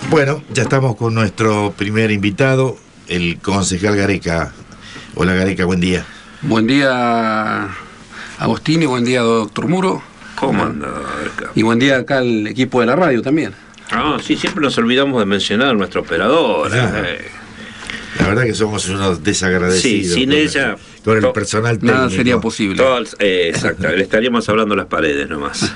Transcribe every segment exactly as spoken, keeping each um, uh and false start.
Bueno, ya estamos con nuestro primer invitado, el concejal Gareca. Hola Gareca, buen día. Buen día, Agostini, buen día, doctor Muro. ¿Cómo anda? Y buen día acá al equipo de la radio también. Ah, sí, siempre nos olvidamos de mencionar a nuestra operadora. Eh. La verdad que somos unos desagradecidos. Sí, sin con ella... El, con el personal técnico. Nada sería posible. Todo, eh, exacto, le estaríamos hablando a las paredes nomás.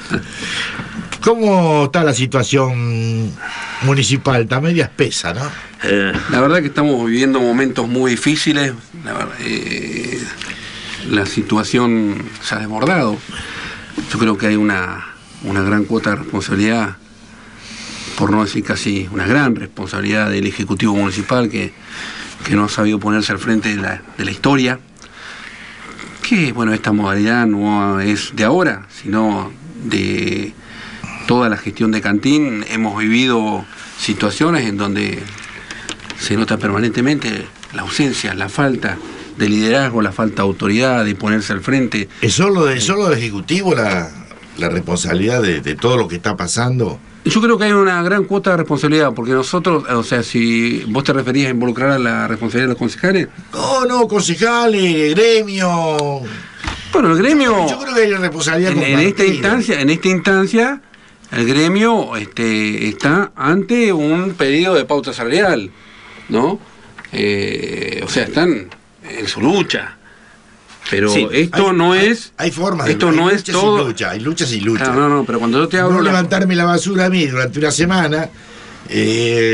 ¿Cómo está la situación municipal? Está media espesa, ¿no? Eh. La verdad que estamos viviendo momentos muy difíciles. La, verdad, eh, la situación se ha desbordado. Yo creo que hay una, una gran cuota de responsabilidad, por no decir casi una gran responsabilidad del Ejecutivo Municipal que, que no ha sabido ponerse al frente de la, de la historia. Que, bueno, esta modalidad no es de ahora, sino de toda la gestión de Cantín. Hemos vivido situaciones en donde se nota permanentemente la ausencia, la falta de liderazgo, la falta de autoridad, de ponerse al frente. ¿Es solo, de, solo del Ejecutivo la, la responsabilidad de, de todo lo que está pasando? Yo creo que hay una gran cuota de responsabilidad, porque nosotros, o sea, si vos te referías a involucrar a la responsabilidad de los concejales. No, no, concejales, gremio. Bueno, el gremio. Yo creo que hay responsabilidad en, en esta instancia, en esta instancia, el gremio este, está ante un pedido de pauta salarial, ¿no? Eh, o sea, están en su lucha. Pero sí, esto hay, no hay, es... Hay formas de... Esto hay no es todo... Y lucha, hay luchas y luchas. Claro, no, no, pero cuando yo te hablo... No la... levantarme la basura a mí durante una semana, eh,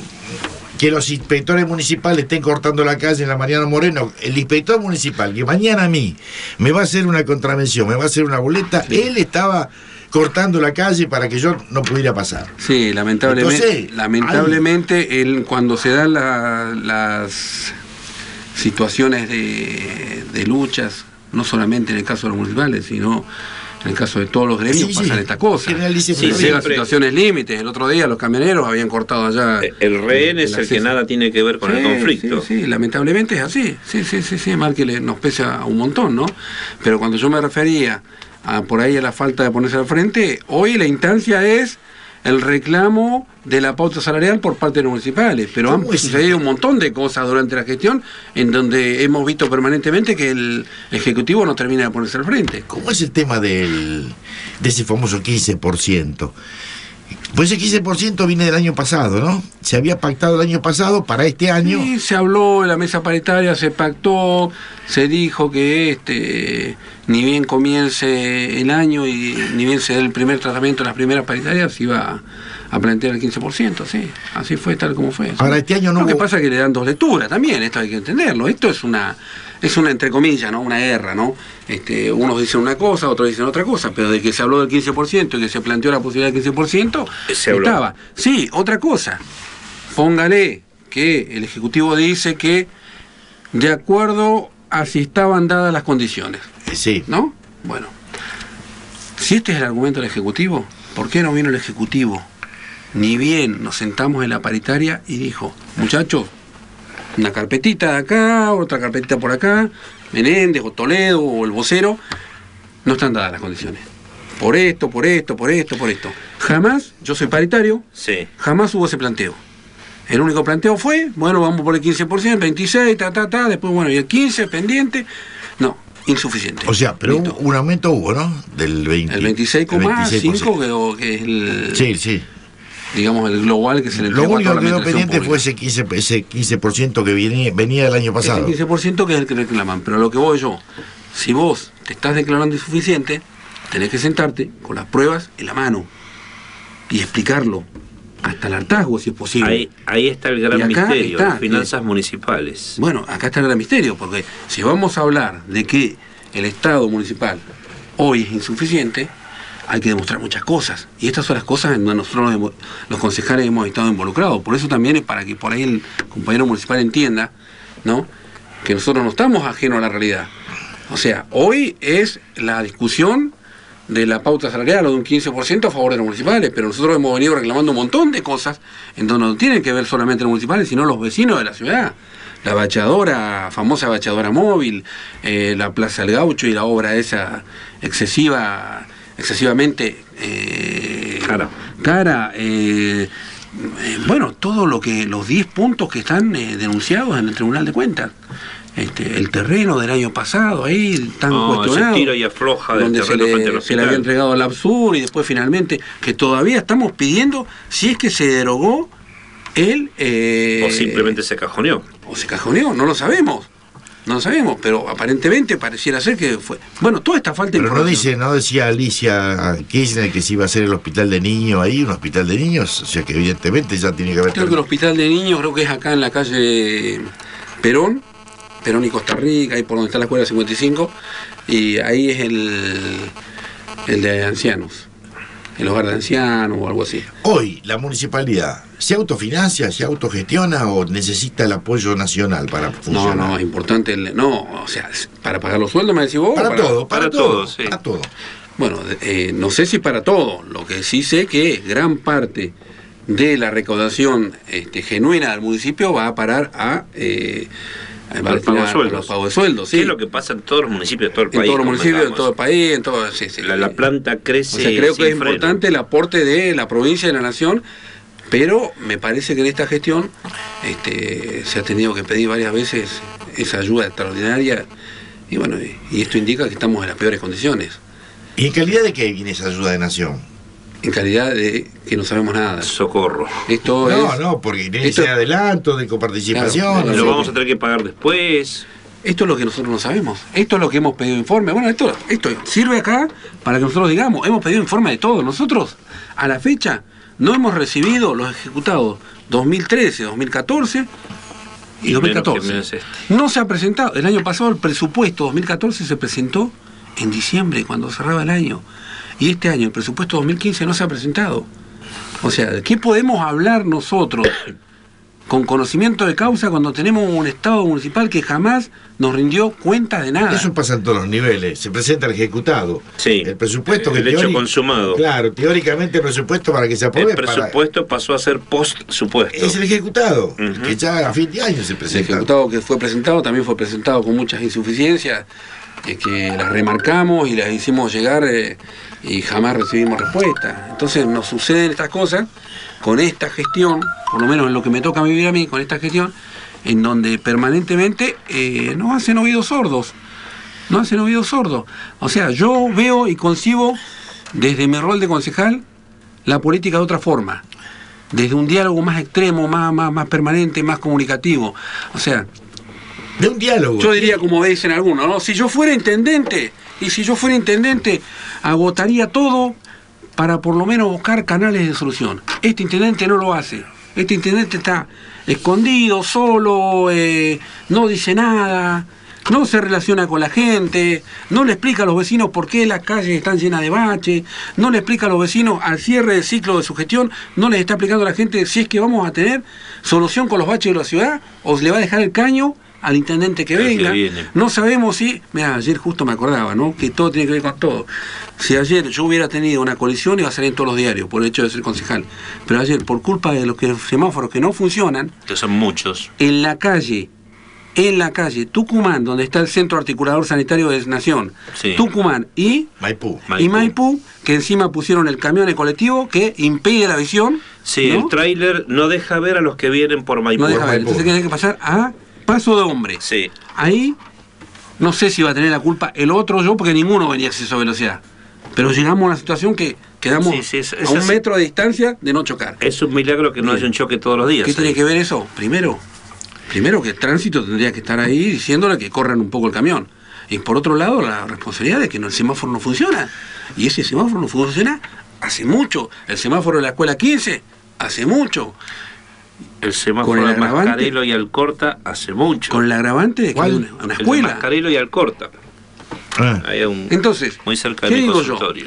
que los inspectores municipales estén cortando la calle en la Mariano Moreno. El inspector municipal que mañana a mí me va a hacer una contravención, me va a hacer una boleta, sí. Él estaba cortando la calle para que yo no pudiera pasar. Sí, lamentablemente, Entonces, lamentablemente él, cuando se dan la, las situaciones de, de luchas, no solamente en el caso de los municipales, sino en el caso de todos los gremios, sí, pasan sí. Estas cosas. Sí, sí, llegan situaciones límites. El otro día los camioneros habían cortado allá. El rehén es el, el que nada tiene que ver con sí, el conflicto. Sí, sí, lamentablemente es así. Sí, sí, sí, sí, mal que le, nos pesa un montón, ¿no? Pero cuando yo me refería a por ahí a la falta de ponerse al frente, hoy la instancia es el reclamo de la pauta salarial por parte de los municipales, pero han sucedido un montón de cosas durante la gestión en donde hemos visto permanentemente que el Ejecutivo no termina de ponerse al frente. ¿Cómo es el tema del, de ese famoso quince por ciento? Pues ese quince por ciento viene del año pasado, ¿no? Se había pactado el año pasado para este año. Sí, se habló en la mesa paritaria, se pactó, se dijo que este ni bien comience el año y ni bien se dé el primer tratamiento en las primeras paritarias, iba a, a plantear el quince por ciento, sí. Así fue, tal como fue. Ahora, este año no. Lo hubo... que pasa es que le dan dos lecturas también, esto hay que entenderlo. Esto es una, es una entre comillas, ¿no? Una guerra, ¿no? Este, unos dicen una cosa, otros dicen otra cosa, pero de que se habló del quince por ciento y que se planteó la posibilidad del quince por ciento, se estaba. Sí, otra cosa. Póngale que el Ejecutivo dice que de acuerdo a si estaban dadas las condiciones. Sí. ¿No? Bueno, si este es el argumento del Ejecutivo, ¿por qué no vino el Ejecutivo? Ni bien nos sentamos en la paritaria y dijo, muchachos, una carpetita de acá, otra carpetita por acá, Menéndez o Toledo o el vocero, no están dadas las condiciones. Por esto, por esto, por esto, por esto. Jamás, yo soy paritario, sí. Jamás hubo ese planteo. El único planteo fue, bueno, vamos por el quince por ciento, veintiséis, ta, ta, ta, después, bueno, y el quince pendiente. No, insuficiente. O sea, pero un, un aumento hubo, ¿no? Del veinte. El veintiséis coma cinco, que, que es el... Sí, sí. Digamos, el global que se le entregó. Lo único que quedó pendiente fue ese quince, ese quince por ciento que venía, venía del año pasado. El quince por ciento que es el que reclaman. Pero lo que voy yo, si vos te estás declarando insuficiente, tenés que sentarte con las pruebas en la mano y explicarlo hasta el hartazgo, si es posible. Ahí, ahí está el gran misterio, está, las finanzas eh, municipales. Bueno, acá está el gran misterio, porque si vamos a hablar de que el Estado municipal hoy es insuficiente, hay que demostrar muchas cosas. Y estas son las cosas en donde nosotros, los concejales, hemos estado involucrados. Por eso también es para que por ahí el compañero municipal entienda, ¿no?, que nosotros no estamos ajenos a la realidad. O sea, hoy es la discusión de la pauta salarial o de un quince por ciento a favor de los municipales, pero nosotros hemos venido reclamando un montón de cosas en donde no tienen que ver solamente los municipales, sino los vecinos de la ciudad. La bachadora, famosa bachadora móvil, eh, la Plaza del Gaucho y la obra esa excesiva, excesivamente eh, cara, cara eh, eh, bueno, todo lo que, los diez puntos que están eh, denunciados en el Tribunal de Cuentas. Este, el terreno del año pasado, ahí tan no, cuestionado. Se tira y afloja del donde terreno se frente al le, hospital. se le había entregado al Absur y después finalmente, que todavía estamos pidiendo si es que se derogó el... Eh, o simplemente se cajoneó. O se cajoneó, no lo sabemos. No lo sabemos, pero aparentemente pareciera ser que fue... Bueno, toda esta falta de Pero no información. dice, no decía Alicia Kirchner que se iba a hacer el hospital de niños ahí, un hospital de niños, o sea que evidentemente ya tiene que haber... Creo que el hospital de niños, creo que es acá en la calle Perón, Perón y Costa Rica, ahí por donde está la escuela cincuenta y cinco, y ahí es el, el de ancianos, el hogar de ancianos o algo así. Hoy, la municipalidad, ¿se autofinancia, se autogestiona o necesita el apoyo nacional para No, funcionar? no, es importante, el, no, o sea, para pagar los sueldos, me decís vos. Para, para todo, para, para todo, todo, sí. para todo. Bueno, eh, no sé si para todo, lo que sí sé que gran parte de la recaudación este, genuina del municipio va a parar a... Eh, va a Al pago de destinar a sueldos. los pagos de sueldos, sí. ¿Qué es lo que pasa en todos los municipios de todo el En país? todos los municipios, en todo el convengamos? país, en todo... Sí, sí. La, la planta crece. O sea, creo sin que es freno. importante el aporte de la provincia y de la nación, pero me parece que en esta gestión este, se ha tenido que pedir varias veces esa ayuda extraordinaria, y bueno, y, y esto indica que estamos en las peores condiciones, ¿Y en calidad de qué viene esa ayuda de nación? en calidad de que no sabemos nada. Socorro. Esto No, es, no, porque tiene que esto- ser adelanto, de coparticipación. Claro, no Lo sé. vamos a tener que pagar después. esto es lo que nosotros no sabemos, esto es lo que hemos pedido informe. Bueno, esto, esto sirve acá para que nosotros digamos, hemos pedido informe de todo. Nosotros, a la fecha, no hemos recibido los ejecutados dos mil trece, dos mil catorce y Y dos mil menos que catorce. menos este. No se ha presentado. El año pasado el presupuesto dos mil catorce se presentó en diciembre, cuando cerraba el año. Y este año el presupuesto dos mil quince no se ha presentado. O sea, ¿de qué podemos hablar nosotros con conocimiento de causa cuando tenemos un Estado municipal que jamás nos rindió cuentas de nada? Eso pasa en todos los niveles. Se presenta el ejecutado. Sí. El presupuesto que El hecho teóric- consumado. Claro, teóricamente el presupuesto para que se apruebe El presupuesto pasó a ser post-supuesto. para- es el ejecutado, Ujú. que ya a fin de año se El presenta. ejecutado que fue presentado también fue presentado con muchas insuficiencias, eh, que las remarcamos y las hicimos llegar eh, y jamás recibimos respuesta. Entonces nos suceden estas cosas con esta gestión, por lo menos en lo que me toca vivir a mí, con esta gestión, en donde permanentemente eh, nos hacen oídos sordos, nos hacen oídos sordos. O sea, yo veo y concibo desde mi rol de concejal la política de otra forma, desde un diálogo más extremo, más, más, más permanente, más comunicativo. O sea, De un diálogo. yo diría, como dicen algunos, ¿no? Si yo fuera intendente, y si yo fuera intendente, agotaría todo para por lo menos buscar canales de solución. Este intendente no lo hace. Este intendente está escondido, solo, eh, no dice nada, no se relaciona con la gente, no le explica a los vecinos por qué las calles están llenas de baches, no le explica a los vecinos al cierre del ciclo de su gestión, no les está explicando a la gente si es que vamos a tener solución con los baches de la ciudad o le va a dejar el caño al intendente que Al que venga. viene. No sabemos si... Mira, ayer justo me acordaba, ¿no? Que todo tiene que ver con todo. Si ayer yo hubiera tenido una colisión, iba a salir en todos los diarios por el hecho de ser concejal. Pero ayer, por culpa de los que, semáforos que no funcionan, Que son muchos. en la calle, en la calle Tucumán, donde está el Centro Articulador Sanitario de Nación, Sí. Tucumán y, Maipú. y Maipú, que encima pusieron el camión de colectivo que impide la visión. Sí, ¿no? el tráiler no deja ver a los que vienen por Maipú. No deja ver. Maipú. Entonces tiene que pasar a paso de hombre. Sí. Ahí no sé si va a tener la culpa el otro o yo, porque ninguno venía a exceso de velocidad. Pero llegamos a una situación que quedamos Sí, sí, es- es a un así. metro de distancia de no chocar. Es un milagro que no Bien. haya un choque todos los días. ¿Qué tiene ahí. que ver eso? Primero, primero que el tránsito tendría que estar ahí diciéndole que corran un poco el camión. Y por otro lado, la responsabilidad de que no- el semáforo no funciona. Y ese semáforo no funciona hace mucho. El semáforo de la escuela quince, hace mucho. El semáforo Con el de agravante- Mascarelo y Alcorta hace mucho. Con el agravante de que ¿Cuál? hay una, una El de escuela. Mascarelo y Alcorta. Ah. Ahí hay un, Entonces, muy cerca ¿qué de mi digo yo? consultorio.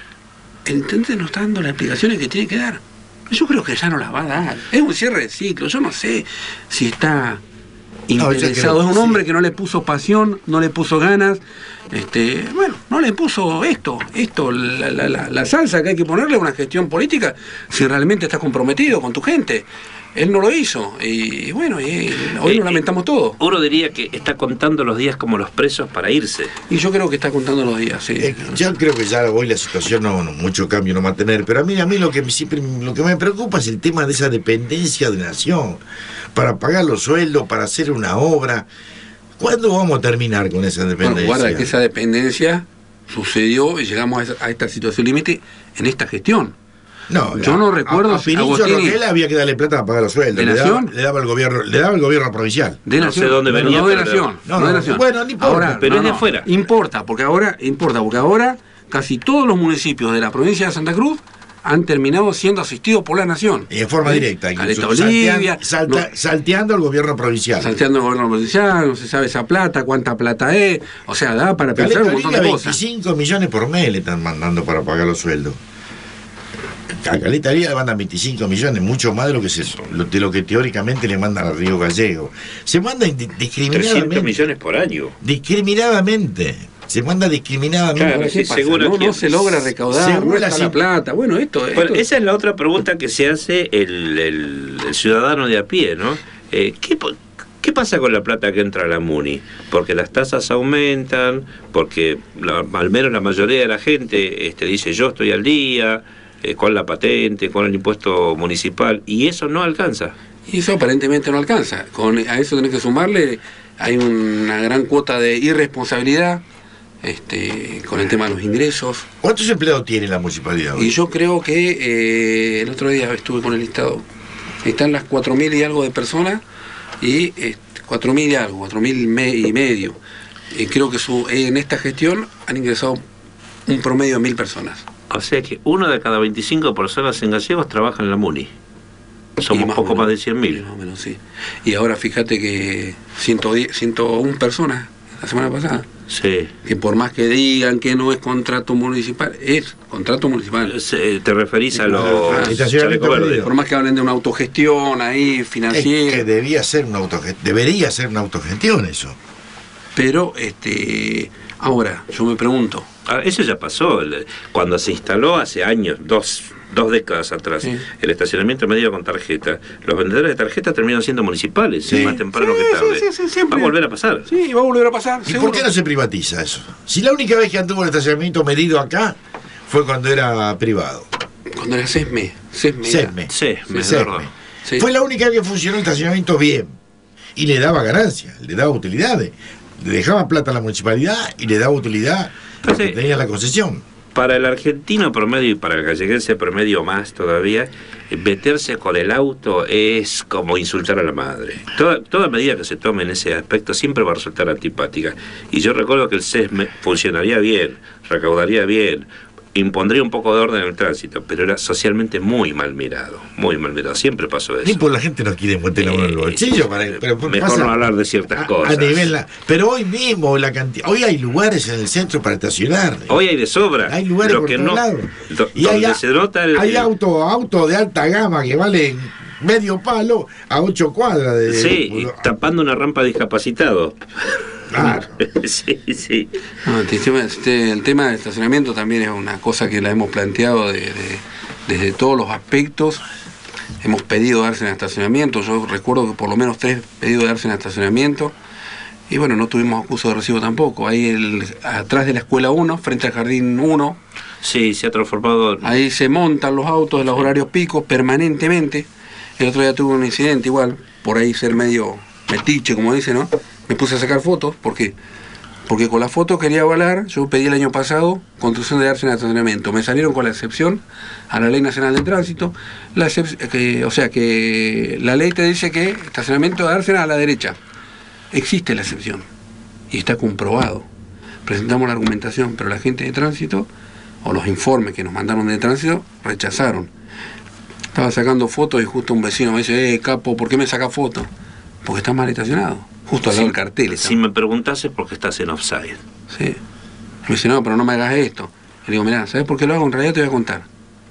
El intendente no está dando las explicaciones que tiene que dar. Yo creo que ya no las va a dar. Es un cierre de ciclo. Yo no sé si está No, yo interesado. creo Es un que hombre sí. que no le puso pasión, no le puso ganas. Este, bueno, no le puso esto, esto, la, la, la, la salsa que hay que ponerle a una gestión política si realmente estás comprometido con tu gente. él no lo hizo. Y bueno, y hoy Eh, lo lamentamos todo. Uno diría que está contando los días como los presos para irse. Y yo creo que está contando los días, sí. Eh, yo creo que ya hoy la situación no, no mucho cambio no va a tener, pero a mí a mí lo que me- siempre lo que me preocupa es el tema de esa dependencia de nación para pagar los sueldos, para hacer una obra. ¿Cuándo vamos a terminar con esa Bueno, dependencia? guarda que esa dependencia sucedió y llegamos a, esa- a esta situación límite en esta gestión. No, Yo a- no recuerdo a, a si Pirincho Agostini- Roquel había que darle plata para pagar los sueldos. ¿De Le daba, Nación? le daba el gobierno, le daba el gobierno provincial. De No nación, sé dónde pero venía, no de pero- nación, no, no de no, nación. bueno, no importa, Ahora, pero no, es de no, afuera. Importa, porque ahora, importa, porque ahora casi todos los municipios de la provincia de Santa Cruz han terminado siendo asistidos por la nación. Y en forma ¿Eh? directa, incluso, Caleta Olivia, saltean- salta- no- salteando al gobierno provincial. salteando el gobierno provincial, no se sabe esa plata, cuánta plata es, o sea, da para pensar Caleta un montón Olivia, de cosas. veinticinco millones por mes le están mandando para pagar los sueldos. A Caleta Olivia le mandan veinticinco millones, mucho más de lo que se, lo- de lo que teóricamente le mandan al Río Gallego. Se manda indi- trescientos discriminadamente. millones por año. Discriminadamente. Se manda discriminadamente. Claro, Ahora, ¿qué sí, pasa? seguro no, que- no se logra recaudar, según no la está sim- la plata. Bueno, esto, Bueno, esto- esa es la otra pregunta que se hace el, el- el ciudadano de a pie, ¿no? Eh, ¿qué, po- ¿Qué pasa con la plata que entra a la MUNI? Porque las tasas aumentan, porque la- al menos la mayoría de la gente este, dice yo estoy al día, eh, con la patente, con el impuesto municipal, y eso no alcanza. Y eso aparentemente no alcanza. Con, a eso tenés que sumarle, hay una gran cuota de irresponsabilidad este, con el tema de los ingresos. ¿Cuántos empleados tiene la municipalidad hoy? Y yo creo que eh, el otro día estuve con el listado. Están las cuatro mil y algo de personas y eh, cuatro mil y algo, cuatro mil me, y medio. Y creo que su, en esta gestión han ingresado un promedio de mil personas. O sea que uno de cada veinticinco personas en Gallegos trabaja en la MUNI. Y Somos más o poco menos, más de cien y mil. Más o menos, sí. Y ahora fíjate que ciento diez, ciento uno personas la semana pasada. Sí. Que por más que digan que no es contrato municipal, es contrato municipal. Se- Te referís a los Ah, estacionamiento chalecos verdes. medido. Por más que hablen de una autogestión ahí, Es financiera. que debía ser una autogestión, debería ser una autogestión eso. Pero, este, ahora, yo me pregunto, Ah, eso ya pasó. el- Cuando se instaló hace años, dos, dos décadas atrás, Sí. el estacionamiento medido con tarjeta, los vendedores de tarjeta terminan siendo municipales, Sí. más temprano Sí, que tarde. sí, sí, sí, siempre. Va a volver a pasar. sí, va a volver a pasar, ¿Y seguro. por qué no se privatiza eso? Si la única vez que anduvo el estacionamiento medido acá fue cuando era privado. Cuando era SESME, SESME. era. SESME. Sí, me SESME. acuerdo. Sí. Fue la única vez que funcionó el estacionamiento bien. Y le daba ganancias, le daba utilidades. Le dejaba plata a la municipalidad y le daba utilidad porque Entonces, tenía la concesión. Para el argentino promedio y para el galleguense promedio más todavía, eh, meterse con el auto es como insultar a la madre. Toda, toda medida que se tome en ese aspecto siempre va a resultar antipática. Y yo recuerdo que el SESME funcionaría bien, recaudaría bien, impondría un poco de orden en el tránsito, pero era socialmente muy mal mirado, muy mal mirado. Siempre pasó Ni eso. por la gente no quiere meter la mano en el bolsillo. Para, pero Mejor pasa no hablar de ciertas a- cosas. a nivel la- pero hoy mismo la cantidad, hoy hay lugares en el centro para estacionar. Hoy hay de sobra. Hay lugares Lo por que todos no, lados. do- Y hay, donde a- se nota el, hay el- auto, auto de alta gama que valen medio palo a ocho cuadras de. Sí, y tapando una rampa de discapacitados. Claro. Sí, sí. No, el, tema, este, el tema del estacionamiento también es una cosa que la hemos planteado de- de- desde todos los aspectos. Hemos pedido darse en estacionamiento. Yo recuerdo que por lo menos tres pedidos de darse en estacionamiento. Y bueno, no tuvimos acuso de recibo tampoco. Ahí el, atrás de la escuela uno, frente al jardín uno, Sí, se ha transformado. ahí se montan los autos de los horarios picos permanentemente. El otro día tuve un incidente igual, por ahí ser medio metiche, como dice, ¿no? Me puse a sacar fotos, ¿por qué? Porque con la foto quería avalar, yo pedí el año pasado construcción de darse en estacionamiento. Me salieron con la excepción a la Ley Nacional de Tránsito, la excep- que, o sea que la ley te dice que estacionamiento de dársena a la derecha. Existe la excepción y está comprobado. Presentamos la argumentación, pero la gente de tránsito, o los informes que nos mandaron de tránsito, rechazaron. Estaba sacando fotos y justo un vecino me dice, eh, capo, ¿por qué me saca fotos? Porque está mal estacionado, justo al lado del cartel. está. Si me preguntas es porque estás en offside. Sí. Me dice, no, pero no me hagas esto. Le digo, mirá, ¿sabes por qué lo hago? En realidad te voy a contar.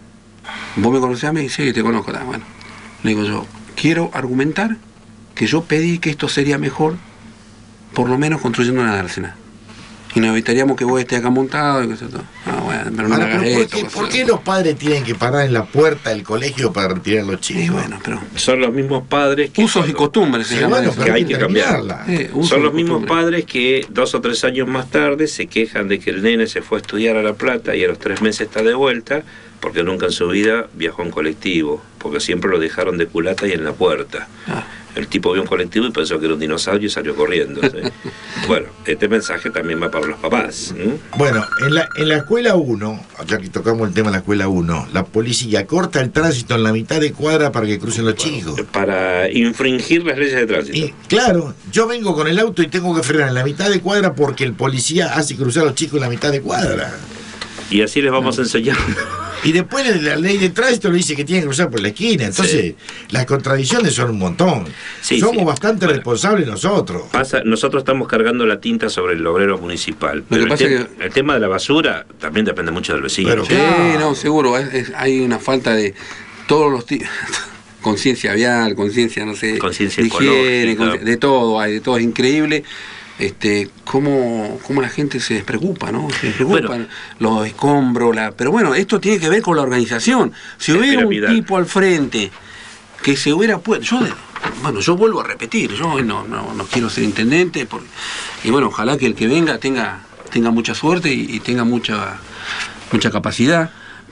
¿Vos me conocés a mí? Sí, te conozco. Ah, bueno. Le digo yo, quiero argumentar que yo pedí que esto sería mejor, por lo menos construyendo una dársena. Y nos evitaríamos que vos estés acá montado y que eso todo. Ah, bueno. mira, pero no Ahora, le hagas pero ¿por, esto. qué, pues, ¿por qué los padres tienen que parar en la puerta del colegio para retirar a los chicos? Sí, bueno, pero Son los mismos padres que... usos y costumbres se Sí, llama bueno, eso. que pero hay que cambiarla. Eh, usos Son y los mismos costumbres. padres que dos o tres años más tarde se quejan de que el nene se fue a estudiar a La Plata y a los tres meses está de vuelta porque nunca en su vida viajó en colectivo, porque siempre lo dejaron de culata y en la puerta. Ah. El tipo vio un colectivo y pensó que era un dinosaurio y salió corriendo. ¿sí? Bueno, este mensaje también va para los papás. ¿sí? Bueno, en la, en la escuela uno, ya que tocamos el tema de la escuela uno, la policía corta el tránsito en la mitad de cuadra para que crucen los chicos. Para infringir las leyes de tránsito. Y claro, yo vengo con el auto y tengo que frenar en la mitad de cuadra porque el policía hace cruzar a los chicos en la mitad de cuadra. Y así les vamos enseñando. Y después la ley de tránsito le dice que tienen que cruzar por la esquina. Entonces, Sí. las contradicciones son un montón. Sí, Somos sí. bastante Bueno. responsables nosotros. Pasa, nosotros estamos cargando la tinta sobre el obrero municipal. Pero el, pasa te- que- el tema de la basura también depende mucho del vecino. Pero Sí, claro. no, seguro. Es, es- hay una falta de todos los tipos. Conciencia vial, conciencia, no sé. Conciencia de higiene, ecológica. consci- de todo, hay de todo. Es increíble. Este, cómo, cómo la gente se despreocupa, ¿no? Se despreocupan Bueno. los escombros, la, pero bueno, esto tiene que ver con la organización. Si Es hubiera un piramidal. tipo al frente que se hubiera puesto, yo, de- bueno, yo vuelvo a repetir, yo no, no, no quiero ser intendente, por- y bueno, ojalá que el que venga tenga, tenga mucha suerte y, y tenga mucha, mucha capacidad,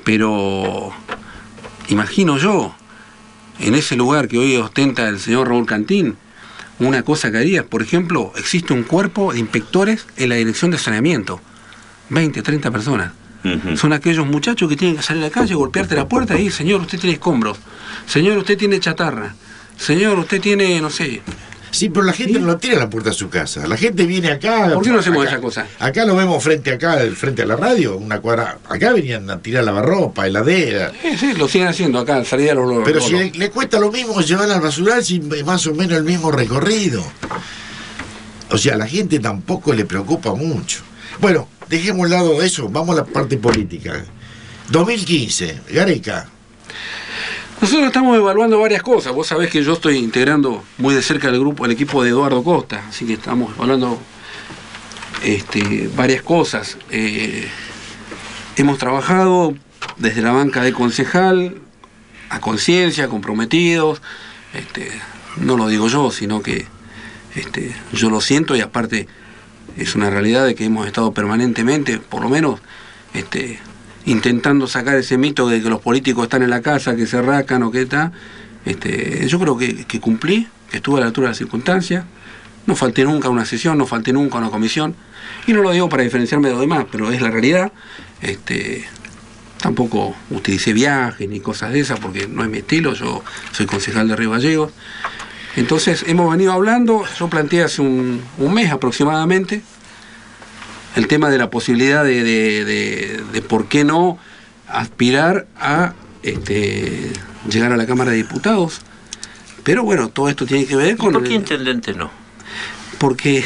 pero imagino yo, en ese lugar que hoy ostenta el señor Raúl Cantín, una cosa que haría, por ejemplo, existe un cuerpo de inspectores en la dirección de saneamiento, veinte, treinta personas. Ujú. Son aquellos muchachos que tienen que salir a la calle, golpearte la puerta y, señor, usted tiene escombros, señor, usted tiene chatarra, señor, usted tiene, no sé. Sí, pero la gente ¿Sí? no lo tira a la puerta de su casa. La gente viene acá. ¿Por qué no hacemos acá- esa cosa? Acá lo vemos frente acá, frente a la radio, una cuadra. Acá venían a tirar lavarropa, heladera. Sí, sí, lo siguen haciendo acá, salir a los los- Pero los- si le, le cuesta lo mismo llevar al basural, si es más o menos el mismo recorrido. O sea, a la gente tampoco le preocupa mucho. Bueno, dejemos a un lado eso, vamos a la parte política. dos mil quince, Gareca. Nosotros estamos evaluando varias cosas. Vos sabés que yo estoy integrando muy de cerca el grupo, el equipo de Eduardo Costa, así que estamos evaluando este, varias cosas. Eh, hemos trabajado desde la banca de concejal, a conciencia, comprometidos. Este, no lo digo yo, sino que este, yo lo siento y aparte es una realidad de que hemos estado permanentemente, por lo menos, este, intentando sacar ese mito de que los políticos están en la casa, que se racan o que está. Este, yo creo que, que cumplí, que estuve a la altura de las circunstancias. No falté nunca a una sesión, no falté nunca a una comisión. Y no lo digo para diferenciarme de los demás, pero es la realidad. Este, tampoco utilicé viajes ni cosas de esas porque no es mi estilo. Yo soy concejal de Río Gallegos. Entonces hemos venido hablando, yo planteé hace un, un mes aproximadamente el tema de la posibilidad de, de, de, de por qué no aspirar a este, llegar a la Cámara de Diputados. Pero bueno, todo esto tiene que ver con... ¿Por qué intendente no? Porque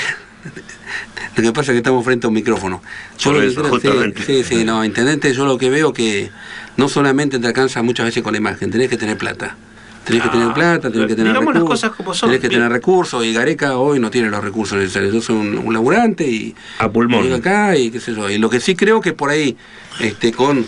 lo que pasa es que estamos frente a un micrófono. Yo Por lo que eso, creo- justamente. sí, sí, sí, no, intendente, yo lo que veo que no solamente te alcanza muchas veces con la imagen, tenés que tener plata. Tenés que Ah, tener plata, tenés que tener digamos las recursos, cosas como son, tenés que bien. tener recursos, y Gareca hoy no tiene los recursos necesarios. Yo soy un, un laburante y A pulmón. llego acá y qué sé yo. Y lo que sí creo que por ahí, este, con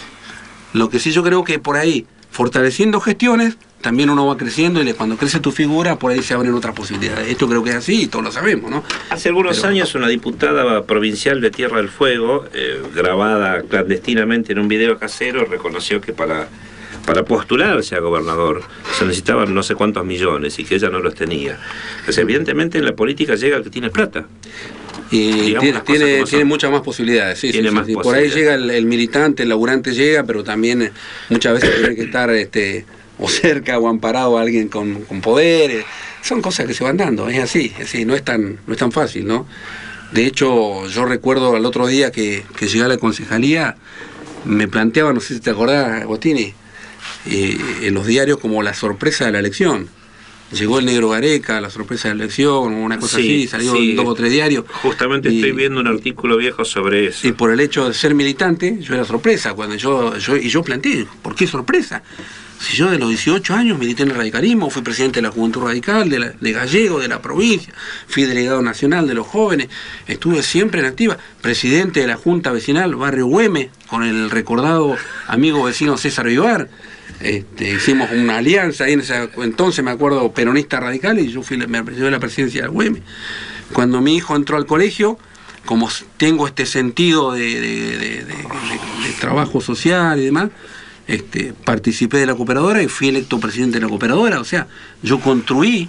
lo que sí yo creo que por ahí, fortaleciendo gestiones, también uno va creciendo y le- cuando crece tu figura, por ahí se abren otras posibilidades. Esto creo que es así y todos lo sabemos, ¿no? Hace algunos Pero- años una diputada provincial de Tierra del Fuego, eh, grabada clandestinamente en un video casero, reconoció que para, para postularse a gobernador se necesitaban no sé cuántos millones y que ella no los tenía. Pues evidentemente en la política llega el que tiene plata. Y Digamos tiene, las cosas tiene, como tiene son. muchas más posibilidades, sí, sí, Tiene sí, más sí. Por ahí posibilidades. llega el, el militante, el laburante llega, pero también eh, muchas veces tiene que estar este, o cerca o amparado a alguien con, con poder. eh. Son cosas que se van dando, es así, es así, no es tan, no es tan fácil, ¿no? De hecho, yo recuerdo al otro día que, que llegué a la concejalía, me planteaba, no sé si te acordás, Botini, eh, en los diarios como la sorpresa de la elección. Llegó el negro Gareca, la sorpresa de la elección, una cosa Sí, así, salió sí. en dos o tres diarios. Justamente Y- estoy viendo un artículo viejo sobre eso. Y por el hecho de ser militante, yo era sorpresa, cuando yo, yo y yo planteé, ¿por qué sorpresa? Si yo de los dieciocho años milité en el radicalismo, fui presidente de la Juventud Radical, de, la, de Gallego, de la provincia, fui delegado nacional de los jóvenes, estuve siempre en activa, presidente de la Junta Vecinal Barrio Güemes, con el recordado amigo vecino César Vivar. Este, hicimos una alianza ahí en ese entonces, me acuerdo, peronista radical, y yo fui, me llevé la presidencia del Güemes. Cuando mi hijo entró al colegio, como tengo este sentido de, de, de, de, de, de trabajo social y demás, este, participé de la cooperadora y fui electo presidente de la cooperadora. O sea, yo construí,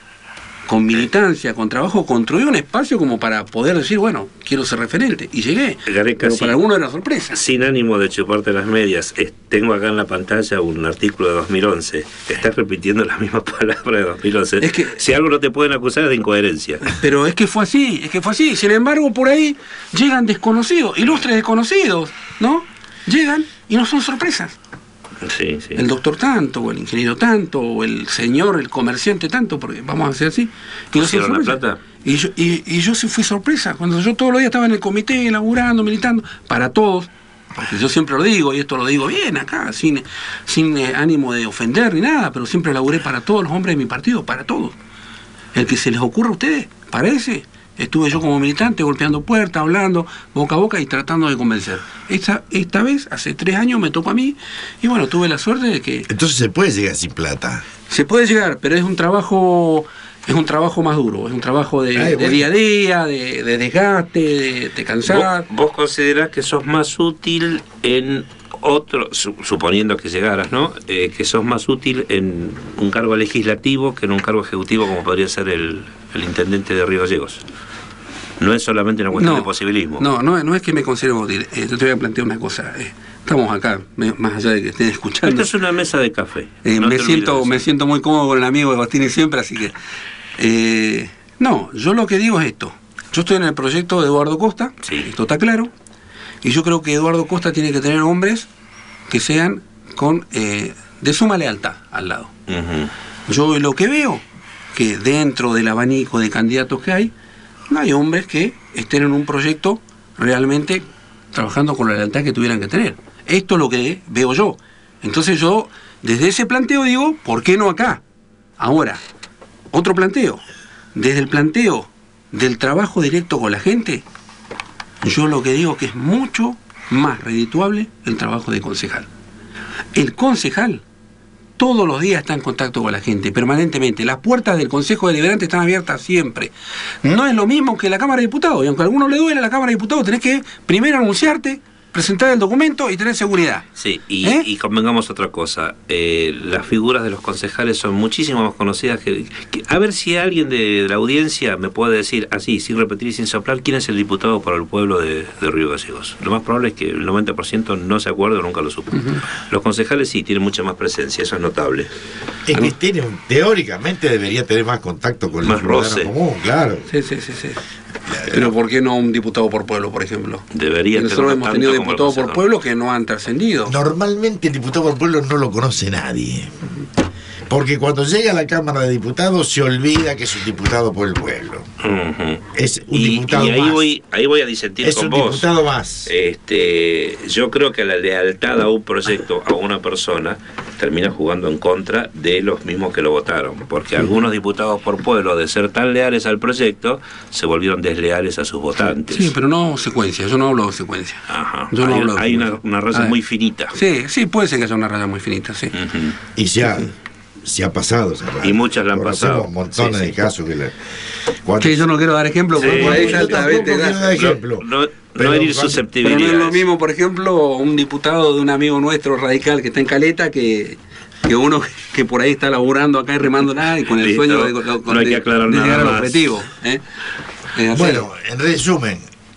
con militancia, con trabajo, construí un espacio como para poder decir, bueno, quiero ser referente, y llegué. Gareca, pero sí, para algunos era sorpresa. Sin ánimo de chuparte las medias, eh, tengo acá en la pantalla un artículo de dos mil once. Estás repitiendo las mismas palabras de dos mil once. Es que, si algo no te pueden acusar es de incoherencia. Pero es que fue así, es que fue así. Sin embargo, por ahí llegan desconocidos, ilustres desconocidos, ¿no? Llegan y no son sorpresas. Sí, sí. El doctor tanto, o el ingeniero tanto, o el señor, el comerciante tanto, porque vamos a hacer así. Y, no son la plata? y yo y, y yo sí fui sorpresa. Cuando yo todos los días estaba en el comité, laburando, militando, para todos, porque yo siempre lo digo, y esto lo digo bien acá, sin, sin eh, ánimo de ofender ni nada, pero siempre laburé para todos los hombres de mi partido, para todos. El que se les ocurra a ustedes, para ese, estuve yo como militante golpeando puertas, hablando boca a boca y tratando de convencer. Esta, esta vez, hace tres años, me tocó a mí, y bueno, tuve la suerte de que... Entonces se puede llegar sin plata. Se puede llegar, pero es un trabajo... Es un trabajo más duro, es un trabajo de, Ay, de bueno. día a día, de, de desgaste, de, de cansar. ¿Vos, vos considerás que sos más útil en otro, su, suponiendo que llegaras, ¿no? Eh, que sos más útil en un cargo legislativo que en un cargo ejecutivo como podría ser el, el intendente de Río Gallegos? No es solamente una cuestión No, de posibilismo. No, no, no es que me considero útil. Eh, yo te voy a plantear una cosa. Eh, estamos acá, me, más allá de que estén escuchando. Esta es una mesa de café. Eh, no me te siento olvides de me eso. siento muy cómodo con el amigo de Bastini siempre, así que... Eh, no, yo lo que digo es esto. Yo estoy en el proyecto de Eduardo Costa, Sí. esto está claro, y yo creo que Eduardo Costa tiene que tener hombres que sean con eh, de suma lealtad al lado. Ujú. Yo lo que veo, que dentro del abanico de candidatos que hay, no hay hombres que estén en un proyecto realmente trabajando con la lealtad que tuvieran que tener. Esto es lo que veo yo. Entonces yo, desde ese planteo digo, ¿por qué no acá? Ahora, otro planteo. Desde el planteo del trabajo directo con la gente, yo lo que digo que es mucho más redituable el trabajo de concejal. El concejal todos los días está en contacto con la gente, permanentemente. Las puertas del Consejo Deliberante están abiertas siempre. No es lo mismo que la Cámara de Diputados, y aunque a algunos le duele la Cámara de Diputados, tenés que primero anunciarte, presentar el documento y tener seguridad. Sí, y, ¿Eh? y convengamos otra cosa. Eh, las figuras de los concejales son muchísimo más conocidas que, que... A ver si alguien de, de la audiencia me puede decir, así, sin repetir y sin soplar, quién es el diputado para el pueblo de, de Río Gallegos. Lo más probable es que el noventa por ciento no se acuerde o nunca lo supo. Uh-huh. Los concejales sí tienen mucha más presencia, eso es notable. Es que tiene, teóricamente debería tener más contacto con más el roce. ciudadano común, claro. Sí, sí, sí, sí. Pero ¿por qué no un diputado por pueblo, por ejemplo? Debería y nosotros tener hemos tanto tenido como diputados el por pueblo que no han trascendido. Normalmente el diputado por pueblo no lo conoce nadie. Porque cuando llega a la Cámara de Diputados se olvida que es un diputado por el pueblo. Uh-huh. Es un y, diputado y ahí más. voy, ahí voy a disentir es con un vos. diputado más. Este, yo creo que la lealtad a un proyecto, a una persona, termina jugando en contra de los mismos que lo votaron. Porque algunos diputados por pueblo, de ser tan leales al proyecto, se volvieron desleales a sus votantes. Sí, pero no secuencia. Yo no hablo de secuencia. Ajá. Yo no hay hablo de hay una, secuencia. una raya muy finita. Sí, sí, puede ser que haya una raya muy finita, sí. Uh-huh. Y se ha, se ha pasado. Se ha, y muchas la han pasado. Montones sí, de sí. casos que, la, cuando, que yo no quiero dar ejemplo, sí, porque por ahí yo salta tampoco vete, quiero dar ejemplo. No, no, Pero no herir cuando- susceptibilidades. Pero no es lo mismo, por ejemplo, un diputado de un amigo nuestro radical que está en Caleta que, que uno que por ahí está laburando acá y remando nada y con el Listo. sueño de, de- No hay de- que aclarar de nada llegar al más. objetivo. ¿eh? Es así. Bueno, en resumen,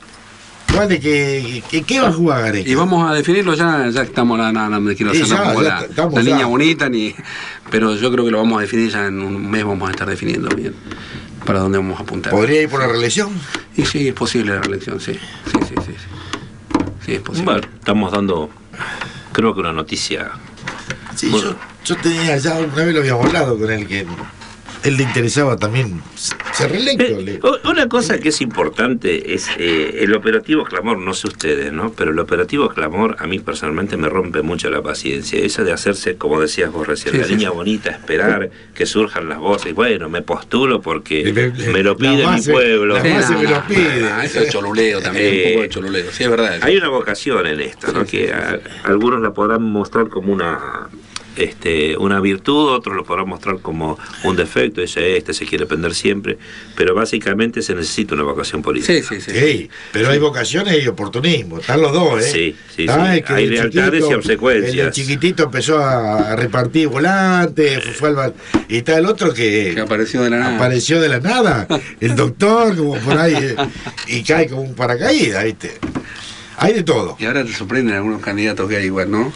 ¿cuál es que, que, ¿qué va a jugar Gareca? Y vamos a definirlo ya, ya que estamos, la, no, no me quiero Sí, hacer ya, tampoco ya la, estamos la ya. niña bonita, ni, pero yo creo que lo vamos a definir ya en un mes, vamos a estar definiendo bien para dónde vamos a apuntar. ¿Podría ir por la reelección? Y sí, es posible la reelección, sí. Sí, sí, sí. Sí, sí es posible. Bueno, estamos dando, creo que una noticia. Sí, Bueno. yo, yo tenía ya, una vez lo habíamos hablado con él, que él le interesaba también ser reelecto. Eh, una cosa que es importante es eh, el operativo Clamor, no sé ustedes, ¿no? Pero el operativo Clamor a mí personalmente me rompe mucho la paciencia. Eso de hacerse, como decías vos recién, sí, la sí, niña sí. bonita, esperar que surjan las voces. Bueno, me postulo porque Me- me lo pide la mi base- pueblo. la Sí, base no, me no, lo pide. no, no, eso es choluleo también, Eh, un poco de choluleo, sí es verdad. Hay una vocación en esto, ¿no? Que a, algunos la podrán mostrar como una este una virtud, otros lo podrán mostrar como un defecto, dice este se quiere prender siempre, pero básicamente se necesita una vocación política. Sí, sí, sí. Sí, pero hay vocaciones y oportunismo, están los dos, ¿eh? Sí, sí, Está sí. el que Hay de lealtades chiquito- y obsecuencias. El del chiquitito empezó a, a repartir volantes, fue, fue al bar- y está el otro que, Que apareció de la nada. apareció de la nada, el doctor, como por ahí, eh, y cae como un paracaídas, ¿viste? Hay de todo. Y ahora te sorprenden algunos candidatos que hay igual, ¿no?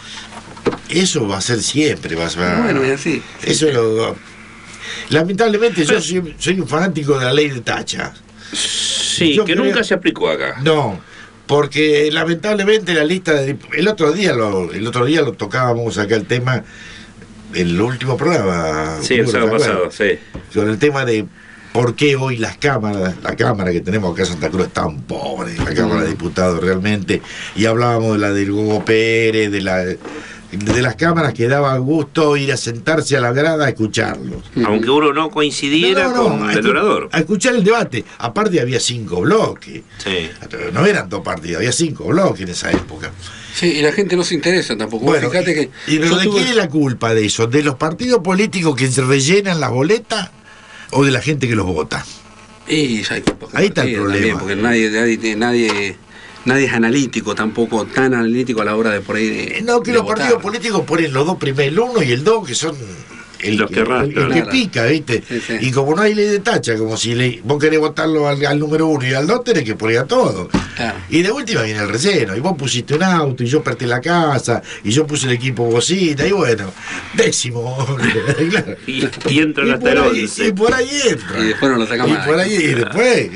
Eso va a ser siempre, va a ser. Bueno, es así. Eso es lo. Lamentablemente, yo soy, soy un fanático de la ley de tacha. Sí, Yo que creo- nunca se aplicó acá. No, porque lamentablemente la lista de el otro día lo el otro día lo tocábamos acá el tema el último programa. Sí, el ¿te sábado acuerdas? pasado, sí. Con el tema de por qué hoy las cámaras, la cámara que tenemos acá en Santa Cruz es tan pobre, la Cámara de Diputados realmente, y hablábamos de la del Gogo Pérez, de la de las cámaras que daba gusto ir a sentarse a la grada a escucharlos. Aunque uno no coincidiera No, no, no, con a el escu- orador. A escuchar el debate. Aparte había cinco bloques. Sí. No eran dos partidos, había cinco bloques en esa época. Sí, y la gente no se interesa tampoco. Vos Bueno, fíjate que. ¿y yo de tuve- quién es la culpa de eso? ¿De los partidos políticos que se rellenan las boletas o de la gente que los vota? Y ya hay culpas Ahí está el compartidas problema. también, porque nadie, nadie, nadie, nadie es analítico tampoco, tan analítico a la hora de por ahí. De, Eh, No, que de los votar. partidos políticos ponen los dos primeros, el uno y el dos, que son el, Los que el- arrastran. el que Claro. pica, ¿viste? Sí, sí. Y como no hay ley de tacha, como si le- vos querés votarlo al, al número uno y al dos, tenés que poner a todo. Claro. Y de última viene el relleno, y vos pusiste un auto, y yo apreté la casa, y yo puse el equipo bocina, y bueno, décimo. Claro. Y, y entran Y hasta por el ahí- once. y por ahí entra. Y después no lo saca Y más. por ahí, y después.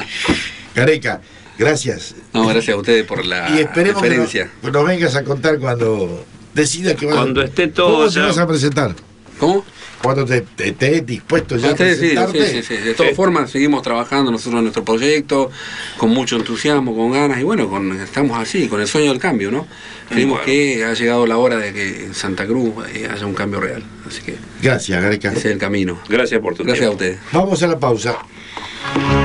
Careca, gracias. No, gracias a ustedes por la Y esperemos que referencia. nos, nos vengas a contar cuando decidas que vas Cuando esté todo ¿Cómo te ya- vas a presentar? ¿Cómo? Cuando te te- estés dispuesto ya a Ustedes sí, presentarte. sí, sí, sí. De todas Sí. formas, seguimos trabajando nosotros en nuestro proyecto, con mucho entusiasmo, con ganas, y bueno, con, estamos así, con el sueño del cambio, ¿no? Creemos Bueno. que ha llegado la hora de que en Santa Cruz eh, haya un cambio real. Así que Gracias, Gareca. ese es el camino. Gracias por tu Gracias a tiempo. ustedes. Vamos a la pausa.